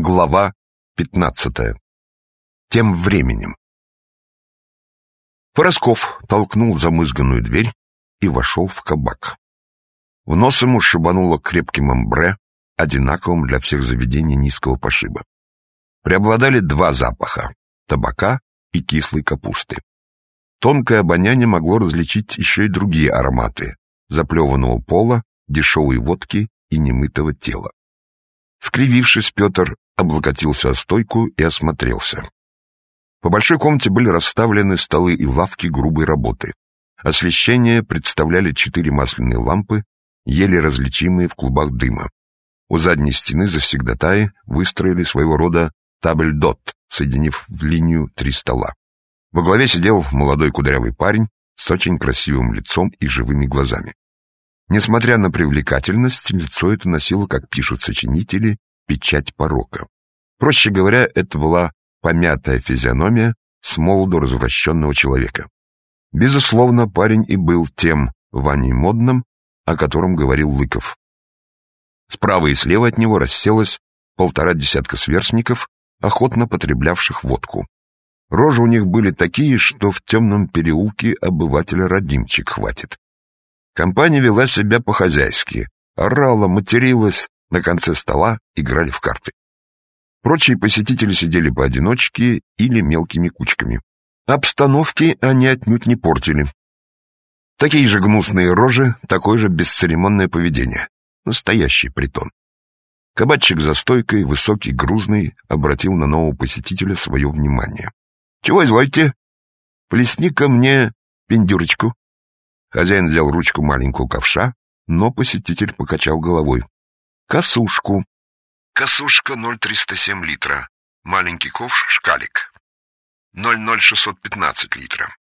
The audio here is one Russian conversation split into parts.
Глава 15. Тем временем. Поросков толкнул замызганную дверь и вошел в кабак. В нос ему шибануло крепким амбре, одинаковым для всех заведений низкого пошиба. Преобладали два запаха — табака и кислой капусты. Тонкое обоняние могло различить еще и другие ароматы — заплеванного пола, дешевой водки и немытого тела. Скривившись, Петр облокотился о стойку и осмотрелся. По большой комнате были расставлены столы и лавки грубой работы. Освещение представляли 4 масляные лампы, еле различимые в клубах дыма. У задней стены завсегдатаи выстроили своего рода табль-дот, соединив в линию 3 стола. Во главе сидел молодой кудрявый парень с очень красивым лицом и живыми глазами. Несмотря на привлекательность, лицо это носило, как пишут сочинители, печать порока. Проще говоря, это была помятая физиономия смолоду развращенного человека. Безусловно, парень и был тем Ваней Модным, о котором говорил Лыков. Справа и слева от него расселось 1,5 десятка сверстников, охотно потреблявших водку. Рожи у них были такие, что в темном переулке обывателя родимчик хватит. Компания вела себя по-хозяйски, орала, материлась, на конце стола играли в карты. Прочие посетители сидели поодиночке или мелкими кучками. Обстановки они отнюдь не портили. Такие же гнусные рожи, такое же бесцеремонное поведение. Настоящий притон. Кабачик за стойкой, высокий, грузный, обратил на нового посетителя свое внимание. — Чего извольте? — Плесни-ка мне пиндюрочку. Хозяин взял ручку маленького ковша, но посетитель покачал головой. — Косушку. Косушка 0,307 литра. Маленький ковш шкалик. 0,0615 литра.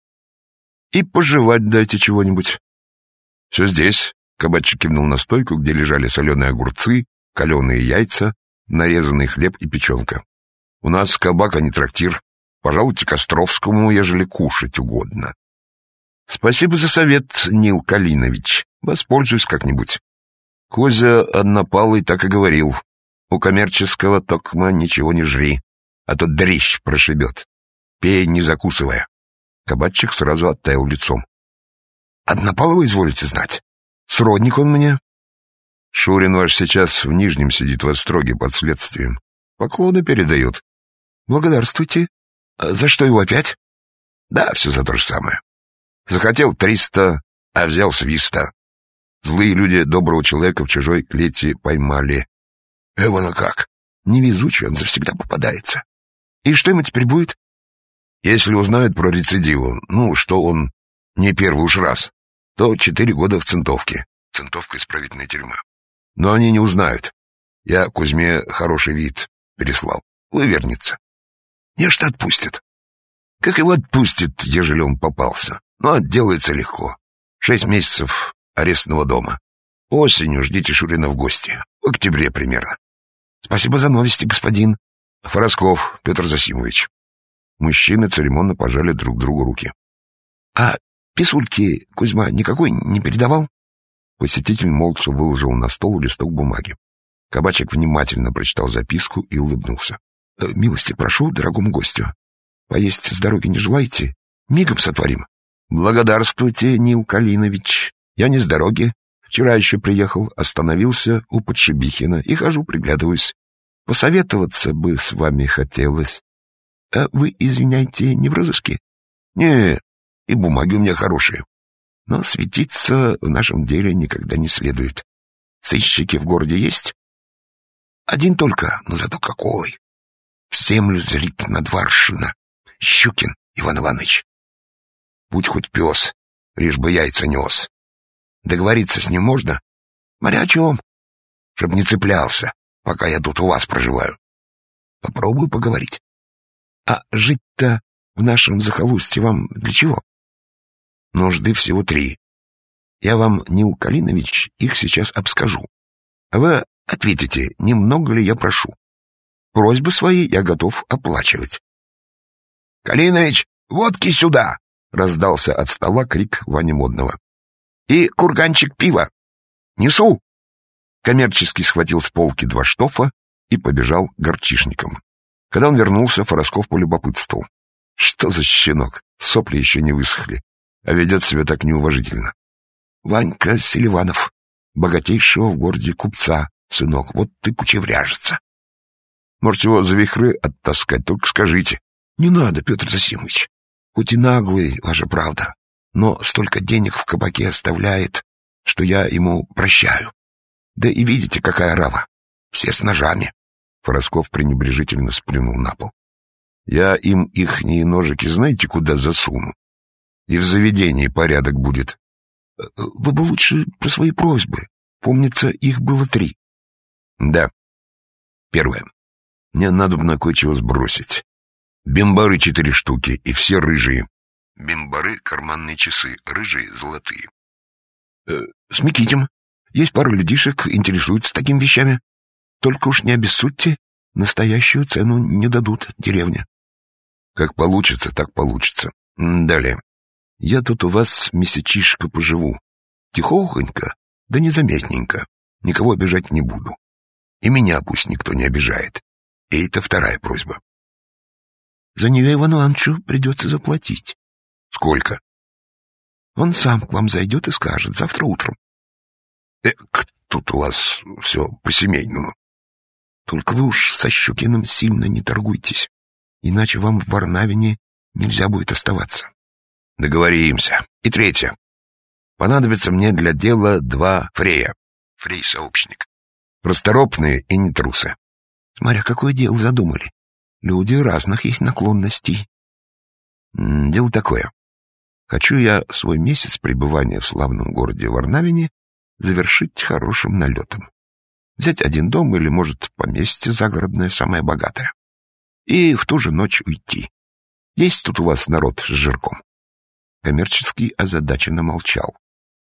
И пожевать дайте чего-нибудь. — Все здесь. Кабачик кивнул на стойку, где лежали соленые огурцы, каленые яйца, нарезанный хлеб и печенка. У нас кабак, а не трактир. Пожалуйте к Островскому, ежели кушать угодно. — Спасибо за совет, Нил Калинович. Воспользуюсь как-нибудь. Козя Однопалый так и говорил. У коммерческого токма ничего не жри, а то дрищ прошибет. Пей, не закусывая. Кабачик сразу оттаял лицом. — Однопалого изволите знать? Сродник он мне. Шурин ваш сейчас в Нижнем сидит в Остроге под следствием. Поклоны передает. — Благодарствуйте. А за что его опять? — Да, все за то же самое. Захотел 300, а взял свиста. Злые люди доброго человека в чужой клете поймали. Эвана как? Невезучий он завсегда попадается. И что ему теперь будет? Если узнают про рецидиву, что он не первый уж раз, то 4 года в Центовке. Центовка — исправительная тюрьма. Но они не узнают. Я Кузьме хороший вид переслал. Вывернется. Нечто отпустят. Как его отпустят, ежели он попался? Но отделается легко. 6 месяцев арестного дома. Осенью ждите Шурина в гости. В октябре примерно. Спасибо за новости, господин. Поросков Петр Зосимович. Мужчины церемонно пожали друг другу руки. А писульки Кузьма никакой не передавал? Посетитель молча выложил на стол листок бумаги. Кабачик внимательно прочитал записку и улыбнулся. Милости прошу дорогому гостю. Поесть с дороги не желаете? Мигом сотворим. Благодарствуйте, Нил Калинович. Я не с дороги. Вчера еще приехал, остановился у Подшибихина и хожу, приглядываюсь. Посоветоваться бы с вами хотелось. А вы, извиняйте, не в розыске? Не, и бумаги у меня хорошие. Но светиться в нашем деле никогда не следует. Сыщики в городе есть? Один только, но зато какой. В землю зрит на 2 аршина. Щукин Иван Иванович. Будь хоть пес, лишь бы яйца нес. Договориться с ним можно? Моря о чем? Чтоб не цеплялся, пока я тут у вас проживаю. Попробую поговорить. А жить-то в нашем захолустье вам для чего? Нужды всего 3. Я вам, Нил Калинович, их сейчас обскажу. А вы ответите, немного ли я прошу. Просьбы свои я готов оплачивать. — Калинович, водки сюда! — раздался от стола крик Вани Модного. — И курганчик пива! Несу! Коммерческий схватил с полки 2 штофа и побежал к горчишникам. Когда он вернулся, Форосков полюбопытствовал. Что за щенок? Сопли еще не высохли, а ведет себя так неуважительно. Ванька Селиванов, богатейшего в городе купца, сынок, вот ты кучевряжется. Можете его за вихры оттаскать, только скажите. Не надо, Петр Засимович. Хоть и наглый, ваша правда, но столько денег в кабаке оставляет, что я ему прощаю. Да и видите, какая рава. Все с ножами. Форосков пренебрежительно сплюнул на пол. Я им ихние ножики знаете, куда засуну? И в заведении порядок будет. Вы бы лучше про свои просьбы. Помнится, их было 3. Да. Первое. Мне надобно кое-чего сбросить. Бимбары 4 штуки, и все рыжие. Бимбары — карманные часы, рыжие — золотые. Смекитим. Есть пара людишек, интересуются такими вещами. Только уж не обессудьте, настоящую цену не дадут деревня. Как получится, так получится. Далее. Я тут у вас месячишко поживу. Тихохонько, да незаметненько. Никого обижать не буду. И меня пусть никто не обижает. И это вторая просьба. За нее Ивану Ивановичу придется заплатить. Сколько? Он сам к вам зайдет и скажет завтра утром. Тут у вас все по-семейному. Только вы уж со Щукиным сильно не торгуйтесь, иначе вам в Варнавине нельзя будет оставаться. Договоримся. И третье. Понадобится мне для дела 2 фрея. Фрей-сообщник. Расторопные и не трусы. Смотря какое дело задумали. Люди разных есть наклонностей. Дело такое. Хочу я свой месяц пребывания в славном городе Варнавине завершить хорошим налетом. Взять один дом или, может, поместье загородное, самое богатое. И в ту же ночь уйти. Есть тут у вас народ с жирком? Коммерческий озадаченно молчал.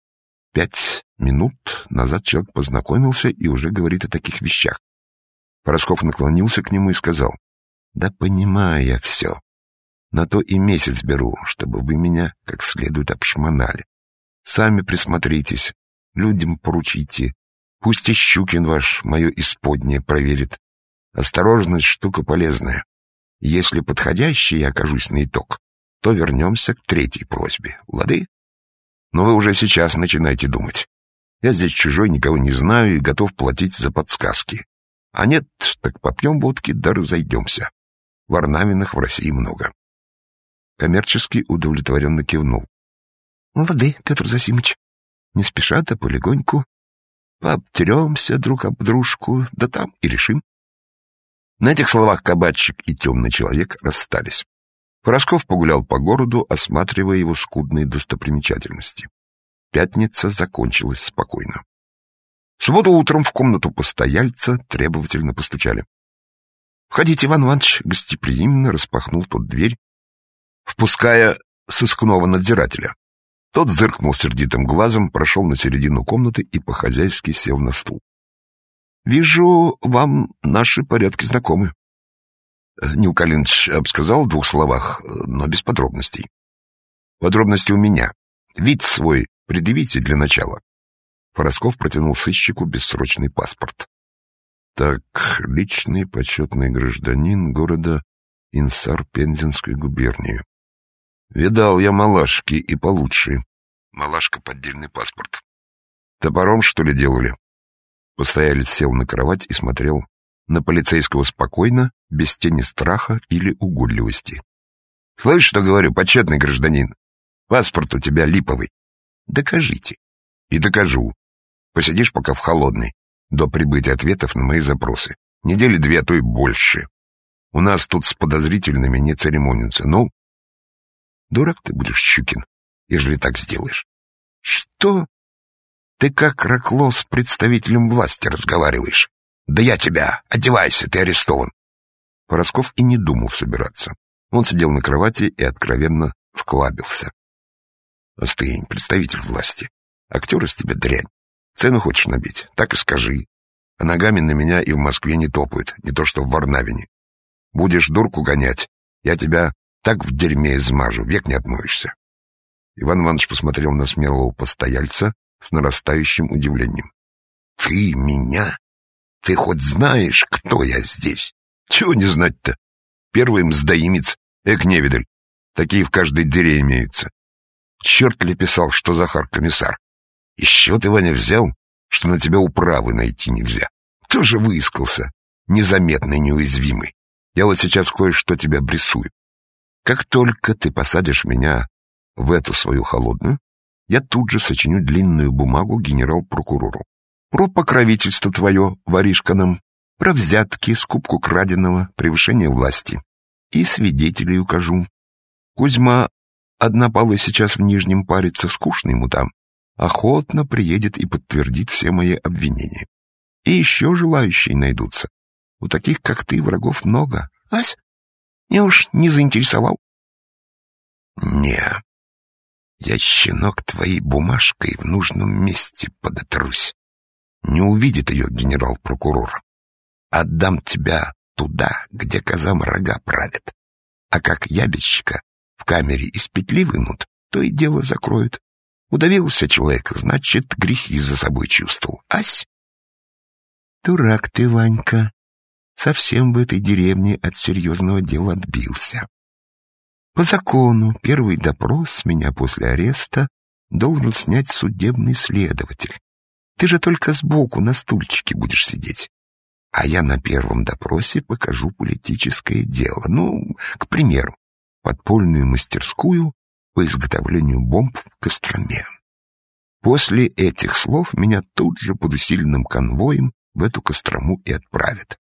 5 минут назад человек познакомился и уже говорит о таких вещах. Форосков наклонился к нему и сказал: «Да понимаю я все. На то и месяц беру, чтобы вы меня как следует обшмонали. Сами присмотритесь, людям поручите. Пусть и Щукин ваш мое исподнее проверит. Осторожность — штука полезная. Если подходящий я окажусь на итог, то вернемся к 3-й просьбе. Лады? Но вы уже сейчас начинайте думать. Я здесь чужой, никого не знаю и готов платить за подсказки. А нет, так попьем водки, да разойдемся. Варнавиных в России много». Коммерческий удовлетворенно кивнул. «Лады, Петр Засимыч. Не спеша, да полегоньку. Пообтеремся друг об дружку, да там и решим». На этих словах кабачик и темный человек расстались. Форосков погулял по городу, осматривая его скудные достопримечательности. Пятница закончилась спокойно. В субботу утром в комнату постояльца требовательно постучали. «Входите, Иван Иванович», — гостеприимно распахнул тот дверь, впуская сыскного надзирателя. Тот зыркнул сердитым глазом, прошел на середину комнаты и по-хозяйски сел на стул. «Вижу, вам наши порядки знакомы». Нил Калиныч обсказал в 2 словах, но без подробностей. «Подробности у меня. Вид свой предъявите для начала». Форосков протянул сыщику бессрочный паспорт. «Так, личный почетный гражданин города Инсар Пензенской губернии. Видал я малашки и получше. Малашка — поддельный паспорт. Топором, что ли, делали?» Постоялец сел на кровать и смотрел на полицейского спокойно, без тени страха или угодливости. «Слышь, что говорю, почетный гражданин? Паспорт у тебя липовый. Докажите». «И докажу. Посидишь пока в холодной, до прибытия ответов на мои запросы. 2 недели, а то и больше. У нас тут с подозрительными не церемонятся. Ну, дурак ты будешь, Щукин, ежели так сделаешь». «Что? Ты как Ракло с представителем власти разговариваешь? Да я тебя! Одевайся, ты арестован!» Форосков и не думал собираться. Он сидел на кровати и откровенно вклабился. «Остынь, представитель власти. Актер из тебя дрянь. Цену хочешь набить? Так и скажи. А ногами на меня и в Москве не топают, не то что в Варнавине. Будешь дурку гонять, я тебя так в дерьме измажу, век не отмоешься». Иван Иванович посмотрел на смелого постояльца с нарастающим удивлением. «Ты меня? Ты хоть знаешь, кто я здесь? Чего не знать-то? Первый мздоимец, невидаль. Такие в каждой дыре имеются. Черт ли писал, что Захар комиссар? Еще ты, Ваня, взял, что на тебя управы найти нельзя. Тоже выискался, незаметный, неуязвимый. Я вот сейчас кое-что тебе обрисую. Как только ты посадишь меня в эту свою холодную, я тут же сочиню длинную бумагу генерал-прокурору. Про покровительство твое, воришка нам, про взятки, скупку краденого, превышение власти. И свидетелей укажу. Кузьма однопалый сейчас в Нижнем парится, скучно ему там. Охотно приедет и подтвердит все мои обвинения. И еще желающие найдутся. У таких, как ты, врагов много. Ась, я уж не заинтересовал. Не, я, щенок, твоей бумажкой в нужном месте подотрусь. Не увидит ее генерал-прокурор. Отдам тебя туда, где козам рога правят. А как ябедщика в камере из петли вынут, то и дело закроют. Удавился человек, значит, грехи за собой чувствовал. Ась? Дурак ты, Ванька. Совсем в этой деревне от серьезного дела отбился. По закону первый допрос с меня после ареста должен снять судебный следователь. Ты же только сбоку на стульчике будешь сидеть. А я на первом допросе покажу политическое дело. Ну, к примеру, подпольную мастерскую по изготовлению бомб в Костроме. После этих слов меня тут же под усиленным конвоем в эту Кострому и отправят.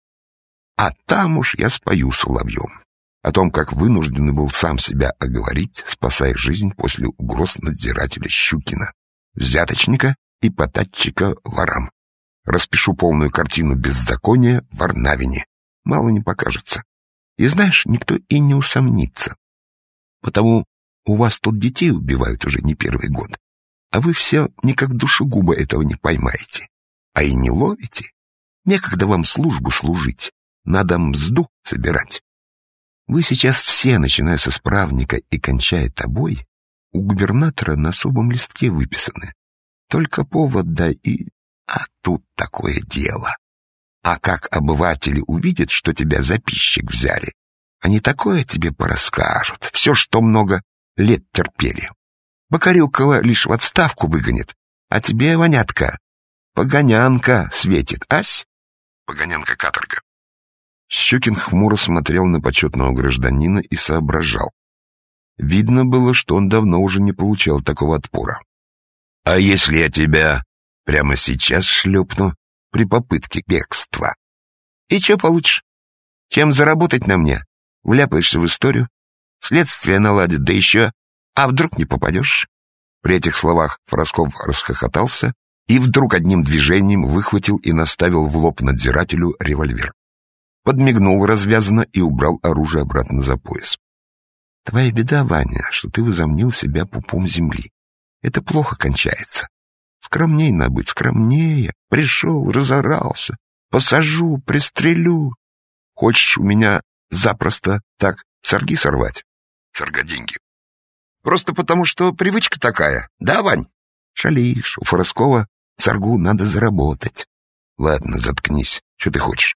А там уж я спою соловьем о том, как вынужден был сам себя оговорить, спасая жизнь после угроз надзирателя Щукина, взяточника и потатчика ворам. Распишу полную картину беззакония в Варнавине. Мало не покажется. И знаешь, никто и не усомнится. Потому у вас тут детей убивают уже не первый год, а вы все никак душегуба этого не поймаете. А и не ловите. Некогда вам службу служить, надо мзду собирать. Вы сейчас все, начиная с исправника и кончая тобой, у губернатора на особом листке выписаны. Только повод дай и... А тут такое дело. А как обыватели увидят, что тебя за пищик взяли, они такое тебе порасскажут. Все, что много лет терпели. Бокарюкова лишь в отставку выгонит, а тебе, Ванятка, погонянка светит. Ась? Погонянка каторга. Щукин хмуро смотрел на почетного гражданина и соображал. Видно было, что он давно уже не получал такого отпора. «А если я тебя прямо сейчас шлепну при попытке бегства?» «И что получишь? Чем заработать на мне? Вляпаешься в историю, следствие наладит, да еще... А вдруг не попадешь?» При этих словах Фросков расхохотался и вдруг одним движением выхватил и наставил в лоб надзирателю револьвер. Подмигнул развязанно и убрал оружие обратно за пояс. «Твоя беда, Ваня, что ты возомнил себя пупом земли. Это плохо кончается. Скромней надо быть, скромнее. Пришел, разорался. Посажу, пристрелю. Хочешь у меня запросто так сорги сорвать?» «Сорга деньги». «Просто потому, что привычка такая. Да, Вань?» «Шалишь. У Фороскова соргу надо заработать». «Ладно, заткнись. Что ты хочешь?»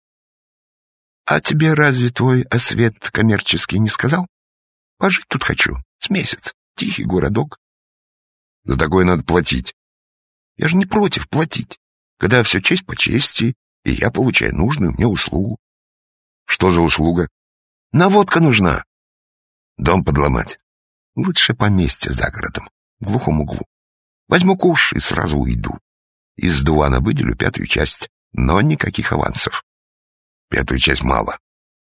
«А тебе разве твой освет коммерческий не сказал? Пожить тут хочу. С месяц. Тихий городок». «За такое надо платить». «Я же не против платить, когда все честь по чести, и я получаю нужную мне услугу». «Что за услуга?» «Наводка нужна». «Дом подломать». «Лучше поместье за городом, в глухом углу. Возьму куш и сразу уйду. Из Дувана выделю 5-ю часть, но никаких авансов». 5-ю часть мало.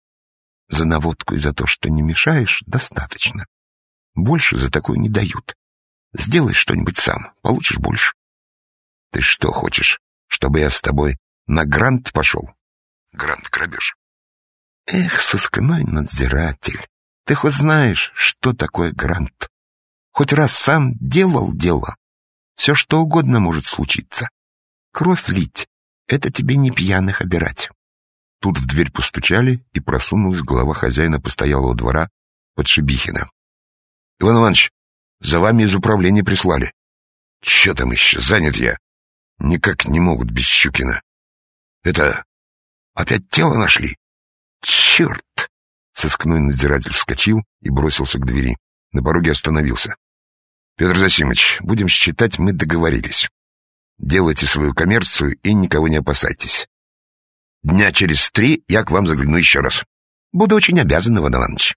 За наводку и за то, что не мешаешь, достаточно. Больше за такое не дают. Сделай что-нибудь сам, получишь больше. Ты что хочешь, чтобы я с тобой на грант пошел? Грант — грабеж. Эх, сыскной надзиратель, ты хоть знаешь, что такое грант? Хоть раз сам делал дело. Все что угодно может случиться. Кровь лить — это тебе не пьяных обирать. Тут в дверь постучали, и просунулась голова хозяина постоялого двора Подшибихина. — Иван Иванович, за вами из управления прислали. — Че там еще? Занят я. Никак не могут без Щукина. Это, Опять тело нашли? Черт! Сыскной надзиратель вскочил и бросился к двери. На пороге остановился. Петр Зосимович, будем считать, мы договорились. Делайте свою коммерцию и никого не опасайтесь. Дня через 3 я к вам загляну еще раз. Буду очень обязан, Иван Иванович.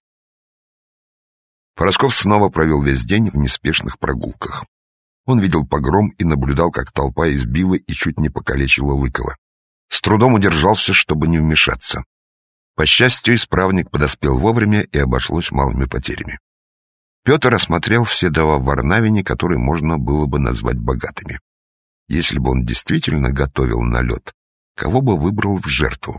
Парасков снова провел весь день в неспешных прогулках. Он видел погром и наблюдал, как толпа избила и чуть не покалечила Лыкова. С трудом удержался, чтобы не вмешаться. По счастью, исправник подоспел вовремя и обошлось малыми потерями. Петр осмотрел все дома в Варнавине, которые можно было бы назвать богатыми. Если бы он действительно готовил налет, кого бы выбрал в жертву?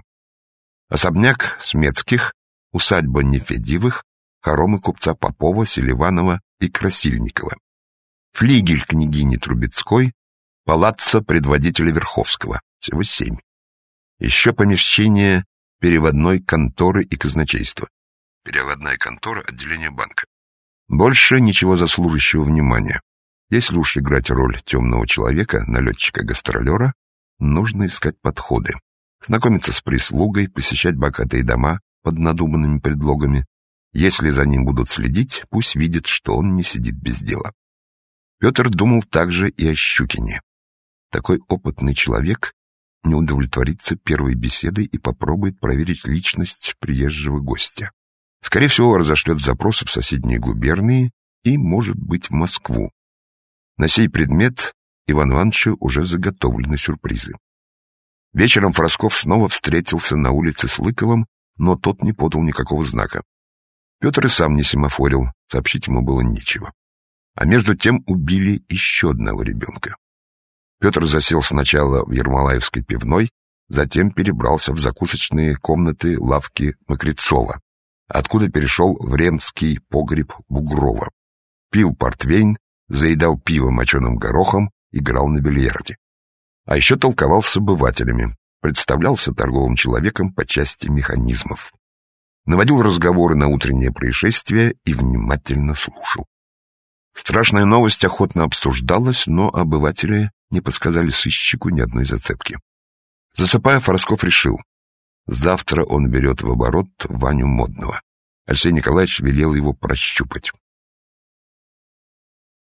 Особняк Смецких, усадьба Нефедьевых, хоромы купца Попова, Селиванова и Красильникова, флигель княгини Трубецкой, палаццо предводителя Верховского, всего 7. Еще помещение переводной конторы и казначейства. Переводная контора — отделение банка. Больше ничего заслуживающего внимания. Если уж играть роль темного человека, налетчика-гастролера, нужно искать подходы. Знакомиться с прислугой, посещать богатые дома под надуманными предлогами. Если за ним будут следить, пусть видит, что он не сидит без дела. Петр думал также и о Щукине. Такой опытный человек не удовлетворится первой беседой и попробует проверить личность приезжего гостя. Скорее всего, разошлет запросы в соседние губернии и, может быть, в Москву. На сей предмет Ивану Ивановичу уже заготовлены сюрпризы. Вечером Фросков снова встретился на улице с Лыковым, но тот не подал никакого знака. Петр и сам не семафорил, сообщить ему было нечего. А между тем убили еще одного ребенка. Петр засел сначала в Ермолаевской пивной, затем перебрался в закусочные комнаты лавки Мокрицова, откуда перешел в ремский погреб Бугрова. Пил портвейн, заедал пиво моченым горохом, играл на бильярде. А еще толковал с обывателями, представлялся торговым человеком по части механизмов. Наводил разговоры на утреннее происшествие и внимательно слушал. Страшная новость охотно обсуждалась, но обыватели не подсказали сыщику ни одной зацепки. Засыпая, Фросков решил: завтра он берет в оборот Ваню Модного. Алексей Николаевич велел его прощупать.